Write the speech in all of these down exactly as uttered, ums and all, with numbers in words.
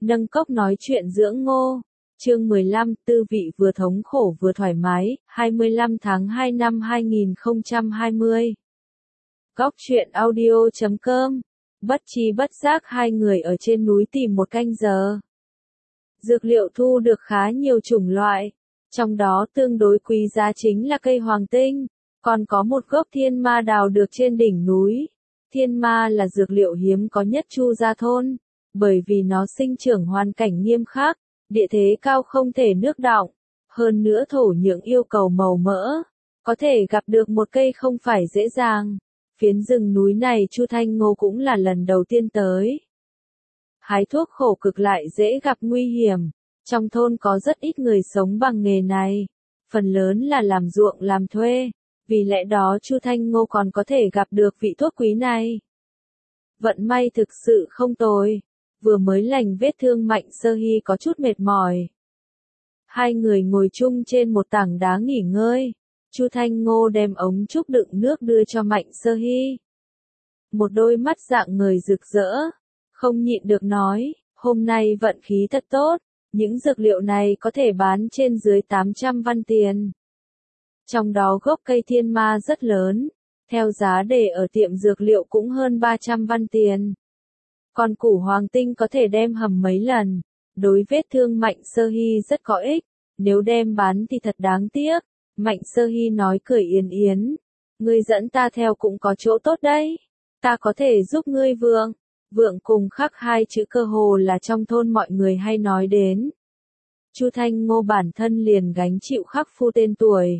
Nâng cốc nói chuyện dưỡng ngô. Chương mười lăm, tư vị vừa thống khổ vừa thoải mái, hai mươi lăm tháng hai năm hai nghìn không trăm hai mươi. Góc truyện audio chấm com. Bất chi bất giác hai người ở trên núi tìm một canh giờ. Dược liệu thu được khá nhiều chủng loại, trong đó tương đối quý giá chính là cây hoàng tinh, còn có một gốc thiên ma đào được trên đỉnh núi. Thiên ma là dược liệu hiếm có nhất Chu Gia thôn, bởi vì nó sinh trưởng hoàn cảnh nghiêm khắc, địa thế cao không thể nước đọng, hơn nữa thổ nhưỡng yêu cầu màu mỡ, có thể gặp được một cây không phải dễ dàng. Phiến rừng núi này Chu Thanh Ngô cũng là lần đầu tiên tới. Hái thuốc khổ cực lại dễ gặp nguy hiểm, trong thôn có rất ít người sống bằng nghề này, phần lớn là làm ruộng làm thuê, vì lẽ đó Chu Thanh Ngô còn có thể gặp được vị thuốc quý này. Vận may thực sự không tồi, vừa mới lành vết thương Mạnh Sơ Hy có chút mệt mỏi. Hai người ngồi chung trên một tảng đá nghỉ ngơi, Chu Thanh Ngô đem ống trúc đựng nước đưa cho Mạnh Sơ Hy. Một đôi mắt dạng người rực rỡ, không nhịn được nói, hôm nay vận khí thật tốt, những dược liệu này có thể bán trên dưới tám trăm văn tiền. Trong đó gốc cây thiên ma rất lớn, theo giá để ở tiệm dược liệu cũng hơn ba trăm văn tiền. Còn củ hoàng tinh có thể đem hầm mấy lần, đối vết thương Mạnh Sơ Hy rất có ích, nếu đem bán thì thật đáng tiếc. Mạnh Sơ Hy nói cười yến yến, ngươi dẫn ta theo cũng có chỗ tốt đấy, ta có thể giúp ngươi vượng. Vượng cùng khắc hai chữ cơ hồ là trong thôn mọi người hay nói đến. Chu Thanh Ngô bản thân liền gánh chịu khắc phu tên tuổi.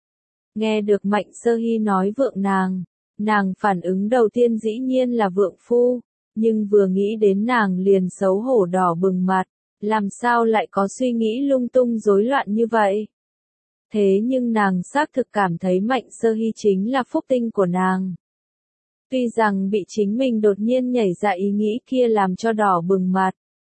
Nghe được Mạnh Sơ Hy nói vượng nàng, nàng phản ứng đầu tiên dĩ nhiên là vượng phu, nhưng vừa nghĩ đến nàng liền xấu hổ đỏ bừng mặt, làm sao lại có suy nghĩ lung tung rối loạn như vậy. Thế nhưng nàng xác thực cảm thấy Mạnh Sơ Hy chính là phúc tinh của nàng. Tuy rằng bị chính mình đột nhiên nhảy ra ý nghĩ kia làm cho đỏ bừng mặt,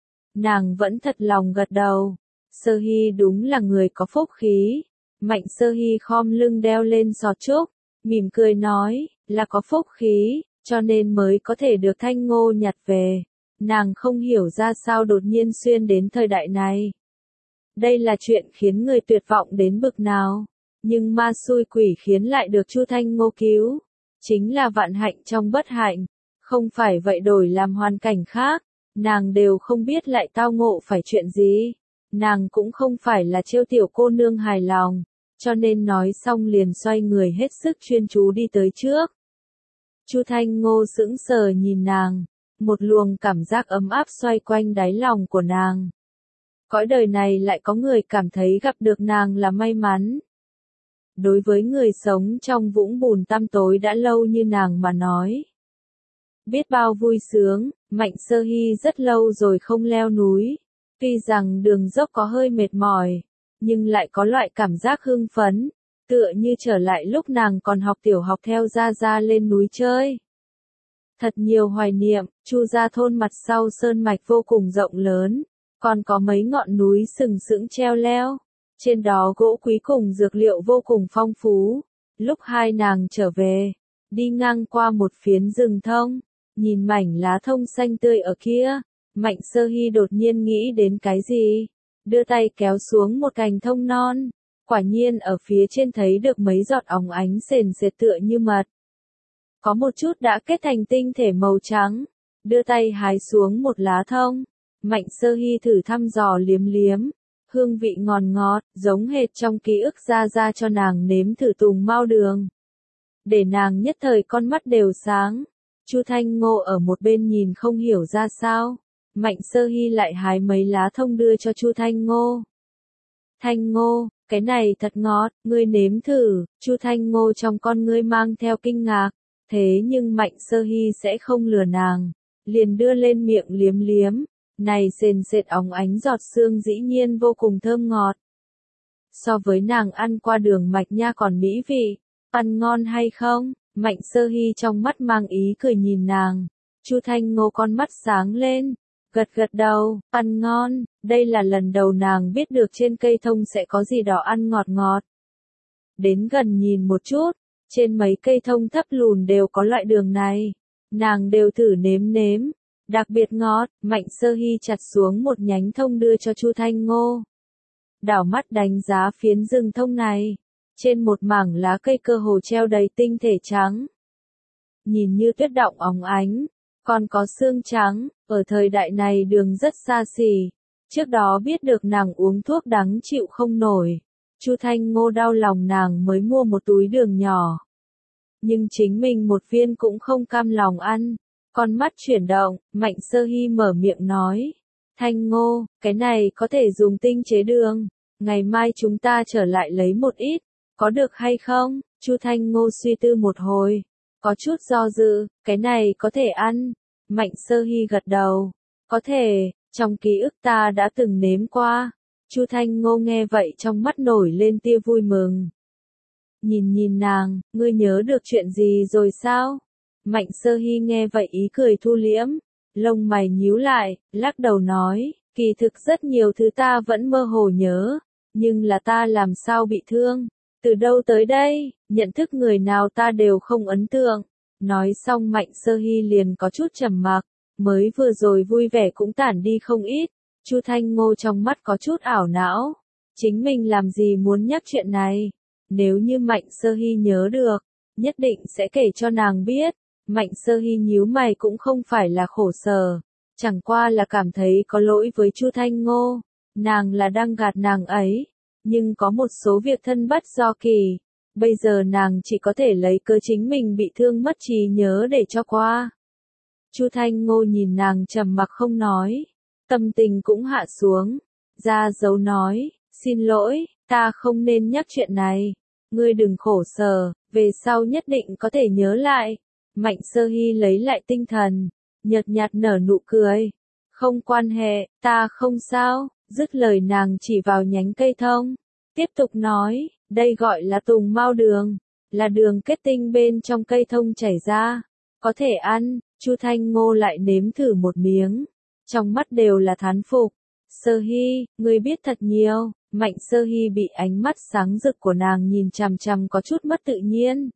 nàng vẫn thật lòng gật đầu. Sơ Hy đúng là người có phúc khí. Mạnh Sơ Hy khom lưng đeo lên sọt trúc, mỉm cười nói, là có phúc khí, cho nên mới có thể được Thanh Ngô nhặt về. Nàng không hiểu ra sao đột nhiên xuyên đến thời đại này. Đây là chuyện khiến người tuyệt vọng đến bực nào, nhưng ma xui quỷ khiến lại được Chu Thanh Ngô cứu. Chính là vạn hạnh trong bất hạnh, không phải vậy đổi làm hoàn cảnh khác, nàng đều không biết lại tao ngộ phải chuyện gì. Nàng cũng không phải là trêu tiểu cô nương hài lòng, cho nên nói xong liền xoay người hết sức chuyên chú đi tới trước. Chu Thanh Ngô sững sờ nhìn nàng, một luồng cảm giác ấm áp xoay quanh đáy lòng của nàng. Cõi đời này lại có người cảm thấy gặp được nàng là may mắn. Đối với người sống trong vũng bùn tăm tối đã lâu như nàng mà nói, biết bao vui sướng. Mạnh Sơ Hy rất lâu rồi không leo núi, tuy rằng đường dốc có hơi mệt mỏi, nhưng lại có loại cảm giác hưng phấn, tựa như trở lại lúc nàng còn học tiểu học theo Gia Gia lên núi chơi. Thật nhiều hoài niệm. Chu Gia thôn mặt sau sơn mạch vô cùng rộng lớn, còn có mấy ngọn núi sừng sững treo leo. Trên đó gỗ quý cùng dược liệu vô cùng phong phú. Lúc hai nàng trở về, đi ngang qua một phiến rừng thông, nhìn mảnh lá thông xanh tươi ở kia, Mạnh Sơ Hy đột nhiên nghĩ đến cái gì, đưa tay kéo xuống một cành thông non, quả nhiên ở phía trên thấy được mấy giọt óng ánh sền sệt tựa như mật. Có một chút đã kết thành tinh thể màu trắng, đưa tay hái xuống một lá thông, Mạnh Sơ Hy thử thăm dò liếm liếm. Hương vị ngọt ngọt, giống hệt trong ký ức Gia Gia cho nàng nếm thử tùng mao đường. Để nàng nhất thời con mắt đều sáng. Chu Thanh Ngô ở một bên nhìn không hiểu ra sao. Mạnh Sơ Hy lại hái mấy lá thông đưa cho Chu Thanh Ngô. Thanh Ngô, cái này thật ngọt, ngươi nếm thử. Chu Thanh Ngô trong con ngươi mang theo kinh ngạc. Thế nhưng Mạnh Sơ Hy sẽ không lừa nàng, liền đưa lên miệng liếm liếm. Này sền sệt óng ánh giọt sương dĩ nhiên vô cùng thơm ngọt. So với nàng ăn qua đường mạch nha còn mỹ vị, ăn ngon hay không? Mạnh Sơ Hy trong mắt mang ý cười nhìn nàng. Chu Thanh Ngô con mắt sáng lên, gật gật đầu, ăn ngon. Đây là lần đầu nàng biết được trên cây thông sẽ có gì đó ăn ngọt ngọt. Đến gần nhìn một chút, trên mấy cây thông thấp lùn đều có loại đường này, nàng đều thử nếm nếm. đặc biệt ngọt. Mạnh Sơ Hy chặt xuống một nhánh thông đưa cho Chu Thanh Ngô. Đảo mắt đánh giá phiến rừng thông này. Trên một mảng lá cây cơ hồ treo đầy tinh thể trắng. Nhìn như tuyết động óng ánh, còn có xương trắng. Ở thời đại này đường rất xa xỉ. Trước đó biết được nàng uống thuốc đắng chịu không nổi. Chu Thanh Ngô đau lòng nàng mới mua một túi đường nhỏ. Nhưng chính mình một viên cũng không cam lòng ăn. Con mắt chuyển động, Mạnh Sơ Hy mở miệng nói. Thanh Ngô, cái này có thể dùng tinh chế đường. Ngày mai chúng ta trở lại lấy một ít. Có được hay không? Chu Thanh Ngô suy tư một hồi. Có chút do dự, cái này có thể ăn. Mạnh Sơ Hy gật đầu. Có thể, trong ký ức ta đã từng nếm qua. Chu Thanh Ngô nghe vậy trong mắt nổi lên tia vui mừng. Nhìn nhìn nàng, ngươi nhớ được chuyện gì rồi sao? Mạnh Sơ Hy nghe vậy ý cười thu liễm. Lông mày nhíu lại, lắc đầu nói, kỳ thực rất nhiều thứ ta vẫn mơ hồ nhớ. Nhưng là ta làm sao bị thương? Từ đâu tới đây? Nhận thức người nào ta đều không ấn tượng. Nói xong Mạnh Sơ Hy liền có chút trầm mặc. Mới vừa rồi vui vẻ cũng tản đi không ít. Chu Thanh Ngô trong mắt có chút ảo não. Chính mình làm gì muốn nhắc chuyện này? Nếu như Mạnh Sơ Hy nhớ được, nhất định sẽ kể cho nàng biết. Mạnh Sơ Hy nhíu mày cũng không phải là khổ sở. Chẳng qua là cảm thấy có lỗi với Chu Thanh Ngô. Nàng là đang gạt nàng ấy. Nhưng có một số việc thân bất do kỳ. Bây giờ nàng chỉ có thể lấy cớ chính mình bị thương mất trí nhớ để cho qua. Chu Thanh Ngô nhìn nàng trầm mặc không nói. Tâm tình cũng hạ xuống. Ra dấu nói, xin lỗi, ta không nên nhắc chuyện này. Ngươi đừng khổ sở, về sau nhất định có thể nhớ lại. Mạnh Sơ Hy lấy lại tinh thần, nhợt nhạt nở nụ cười. Không quan hệ, ta không sao. Dứt lời nàng chỉ vào nhánh cây thông. Tiếp tục nói, đây gọi là tùng mao đường. Là đường kết tinh bên trong cây thông chảy ra. Có thể ăn. Chu Thanh Ngô lại nếm thử một miếng. Trong mắt đều là thán phục. Sơ Hy, ngươi biết thật nhiều. Mạnh Sơ Hy bị ánh mắt sáng rực của nàng nhìn chằm chằm có chút mất tự nhiên.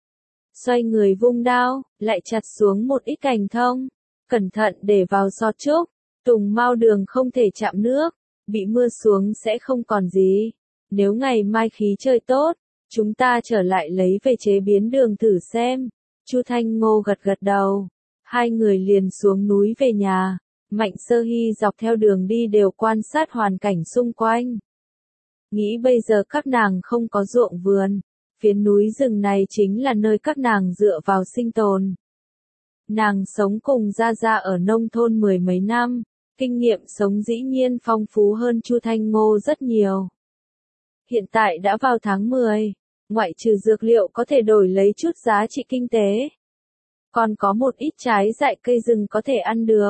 Xoay người vung đao, lại chặt xuống một ít cành thông. Cẩn thận để vào sọt trúc. Tùng mao đường không thể chạm nước. Bị mưa xuống sẽ không còn gì. Nếu ngày mai khí trời tốt, chúng ta trở lại lấy về chế biến đường thử xem. Chu Thanh Ngô gật gật đầu. Hai người liền xuống núi về nhà. Mạnh Sơ Hy dọc theo đường đi đều quan sát hoàn cảnh xung quanh. Nghĩ bây giờ các nàng không có ruộng vườn. Phiến núi rừng này chính là nơi các nàng dựa vào sinh tồn. Nàng sống cùng Gia Gia ở nông thôn mười mấy năm. Kinh nghiệm sống dĩ nhiên phong phú hơn Chu Thanh Ngô rất nhiều. Hiện tại đã vào tháng mười. Ngoại trừ dược liệu có thể đổi lấy chút giá trị kinh tế. Còn có một ít trái dại cây rừng có thể ăn được.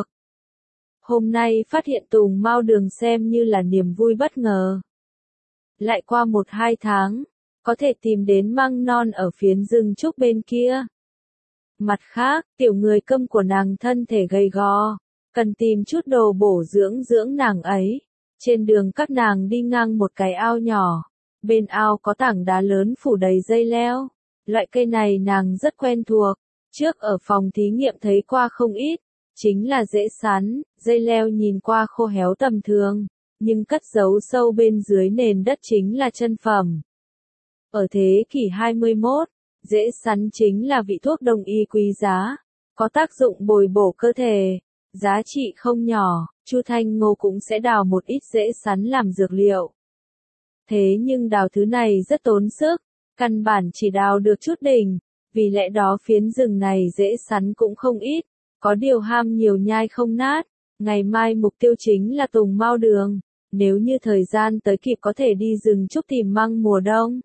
Hôm nay phát hiện tùng mao đường xem như là niềm vui bất ngờ. Lại qua một hai tháng, có thể tìm đến măng non ở phiến rừng trúc bên kia. Mặt khác, tiểu người câm của nàng thân thể gầy gò, cần tìm chút đồ bổ dưỡng dưỡng nàng ấy. Trên đường các nàng đi ngang một cái ao nhỏ. Bên ao có tảng đá lớn phủ đầy dây leo. Loại cây này nàng rất quen thuộc. Trước ở phòng thí nghiệm thấy qua không ít. Chính là rễ sắn, dây leo nhìn qua khô héo tầm thường. Nhưng cất giấu sâu bên dưới nền đất chính là chân phẩm. Ở thế kỷ hai mươi mốt, rễ sắn chính là vị thuốc đông y quý giá. Có tác dụng bồi bổ cơ thể. Giá trị không nhỏ, Chu Thanh Ngô cũng sẽ đào một ít rễ sắn làm dược liệu. Thế nhưng đào thứ này rất tốn sức, căn bản chỉ đào được chút đỉnh, vì lẽ đó phiến rừng này rễ sắn cũng không ít, có điều ham nhiều nhai không nát. Ngày mai mục tiêu chính là tùng mao đường, nếu như thời gian tới kịp có thể đi rừng trúc tìm măng mùa đông.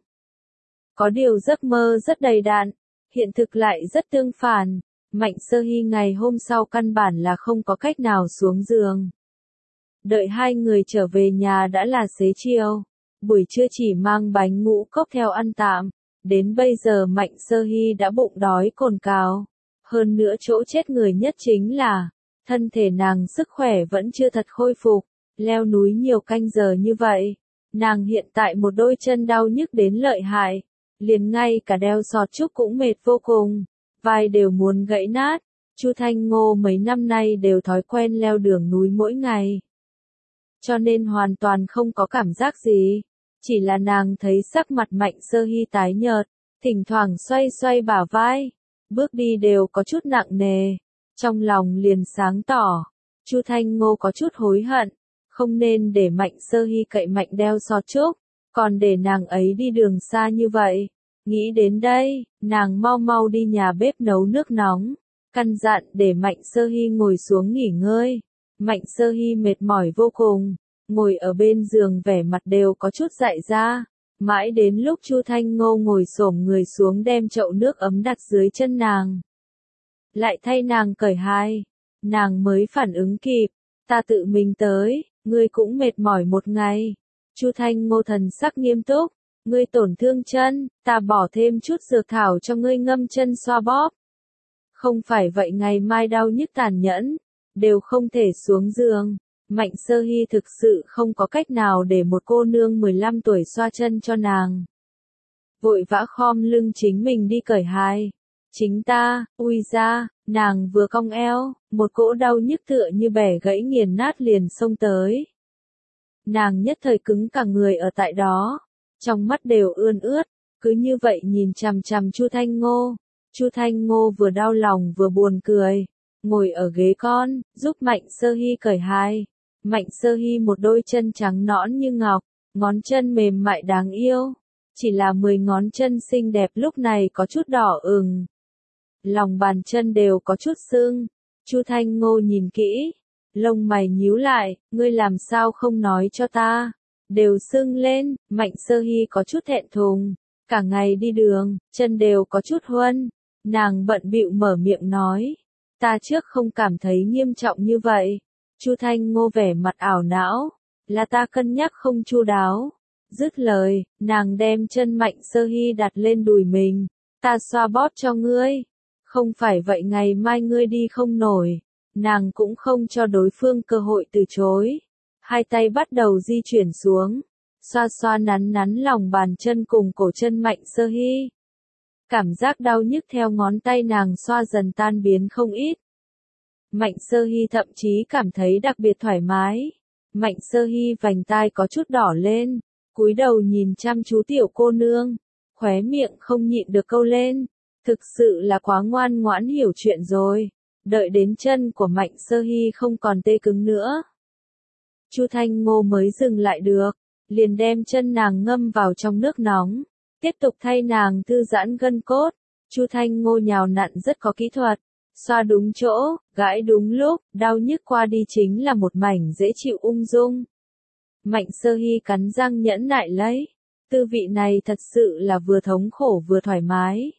Có điều giấc mơ rất đầy đặn, hiện thực lại rất tương phản. Mạnh Sơ Hy ngày hôm sau căn bản là không có cách nào xuống giường. Đợi hai người trở về nhà đã là xế chiều. Buổi trưa chỉ mang bánh ngũ cốc theo ăn tạm. Đến bây giờ Mạnh Sơ Hy đã bụng đói cồn cào. Hơn nữa chỗ chết người nhất chính là, thân thể nàng sức khỏe vẫn chưa thật khôi phục. Leo núi nhiều canh giờ như vậy. Nàng hiện tại một đôi chân đau nhức đến lợi hại. Liền ngay cả đeo sọt trúc cũng mệt vô cùng. Vai đều muốn gãy nát. Chu Thanh Ngô mấy năm nay đều thói quen leo đường núi mỗi ngày, cho nên hoàn toàn không có cảm giác gì. Chỉ là nàng thấy sắc mặt Mạnh Sơ Hy tái nhợt, thỉnh thoảng xoay xoay bả vai, bước đi đều có chút nặng nề, trong lòng liền sáng tỏ. Chu Thanh Ngô có chút hối hận, không nên để Mạnh Sơ Hy cậy mạnh đeo xó trúc, còn để nàng ấy đi đường xa như vậy. Nghĩ đến đây, nàng mau mau đi nhà bếp nấu nước nóng, căn dặn để Mạnh Sơ Hy ngồi xuống nghỉ ngơi. Mạnh Sơ Hy mệt mỏi vô cùng, ngồi ở bên giường vẻ mặt đều có chút dại ra. Mãi đến lúc Chu Thanh Ngô ngồi xổm người xuống đem chậu nước ấm đặt dưới chân nàng, lại thay nàng cởi hai, nàng mới phản ứng kịp. Ta tự mình tới, ngươi cũng mệt mỏi một ngày. Chu Thanh Ngô thần sắc nghiêm túc, ngươi tổn thương chân, ta bỏ thêm chút dược thảo cho ngươi ngâm chân xoa bóp. Không phải vậy ngày mai đau nhức tàn nhẫn, đều không thể xuống giường. Mạnh Sơ Hy thực sự không có cách nào để một cô nương mười lăm tuổi xoa chân cho nàng. Vội vã khom lưng chính mình đi cởi hai. Chính ta, ui ra, nàng vừa cong eo, một cỗ đau nhức tựa như bẻ gãy nghiền nát liền xông tới. Nàng nhất thời cứng cả người ở tại đó, trong mắt đều ươn ướt, cứ như vậy nhìn chằm chằm Chu Thanh Ngô. Chu Thanh Ngô vừa đau lòng vừa buồn cười, ngồi ở ghế con, giúp Mạnh Sơ Hy cởi hai. Mạnh Sơ Hy một đôi chân trắng nõn như ngọc, ngón chân mềm mại đáng yêu, chỉ là mười ngón chân xinh đẹp lúc này có chút đỏ ửng. Lòng bàn chân đều có chút sưng. Chu Thanh Ngô nhìn kỹ, lông mày nhíu lại, ngươi làm sao không nói cho ta? Đều sưng lên. Mạnh Sơ Hy có chút thẹn thùng, cả ngày đi đường, chân đều có chút huân. Nàng bận bịu mở miệng nói, ta trước không cảm thấy nghiêm trọng như vậy. Chu Thanh Ngô vẻ mặt ảo não, là ta cân nhắc không chu đáo. Dứt lời, nàng đem chân Mạnh Sơ Hy đặt lên đùi mình, ta xoa bóp cho ngươi, không phải vậy ngày mai ngươi đi không nổi. Nàng cũng không cho đối phương cơ hội từ chối, hai tay bắt đầu di chuyển xuống, xoa xoa nắn nắn lòng bàn chân cùng cổ chân Mạnh Sơ Hy. Cảm giác đau nhức theo ngón tay nàng xoa dần tan biến không ít. Mạnh Sơ Hy thậm chí cảm thấy đặc biệt thoải mái. Mạnh Sơ Hy vành tai có chút đỏ lên, cúi đầu nhìn chăm chú tiểu cô nương, khóe miệng không nhịn được câu lên. Thực sự là quá ngoan ngoãn hiểu chuyện rồi. Đợi đến chân của Mạnh Sơ Hy không còn tê cứng nữa, Chu Thanh Ngô mới dừng lại được, liền đem chân nàng ngâm vào trong nước nóng, tiếp tục thay nàng thư giãn gân cốt. Chu Thanh Ngô nhào nặn rất có kỹ thuật, xoa đúng chỗ, gãi đúng lúc, đau nhức qua đi chính là một mảnh dễ chịu ung dung. Mạnh Sơ Hy cắn răng nhẫn nại lấy, tư vị này thật sự là vừa thống khổ vừa thoải mái.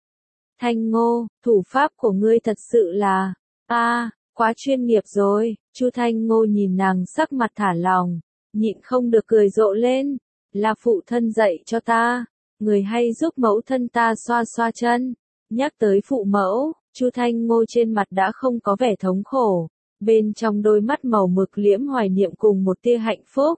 Thanh Ngô, thủ pháp của ngươi thật sự là, a, à, quá chuyên nghiệp rồi. Chu Thanh Ngô nhìn nàng sắc mặt thả lòng, nhịn không được cười rộ lên, là phụ thân dạy cho ta, người hay giúp mẫu thân ta xoa xoa chân. Nhắc tới phụ mẫu, Chu Thanh Ngô trên mặt đã không có vẻ thống khổ, bên trong đôi mắt màu mực liễm hoài niệm cùng một tia hạnh phúc.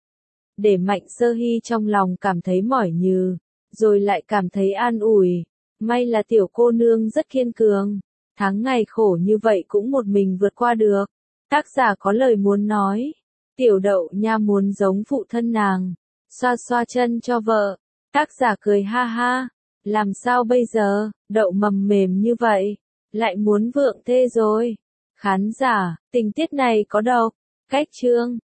Để Mạnh Sơ Hy trong lòng cảm thấy mỏi nhừ, rồi lại cảm thấy an ủi. May là tiểu cô nương rất kiên cường, tháng ngày khổ như vậy cũng một mình vượt qua được. Tác giả có lời muốn nói, tiểu đậu nha muốn giống phụ thân nàng, xoa xoa chân cho vợ. Tác giả cười ha ha, làm sao bây giờ, đậu mầm mềm như vậy, lại muốn vượng thê rồi. Khán giả, tình tiết này có độc, cách chương.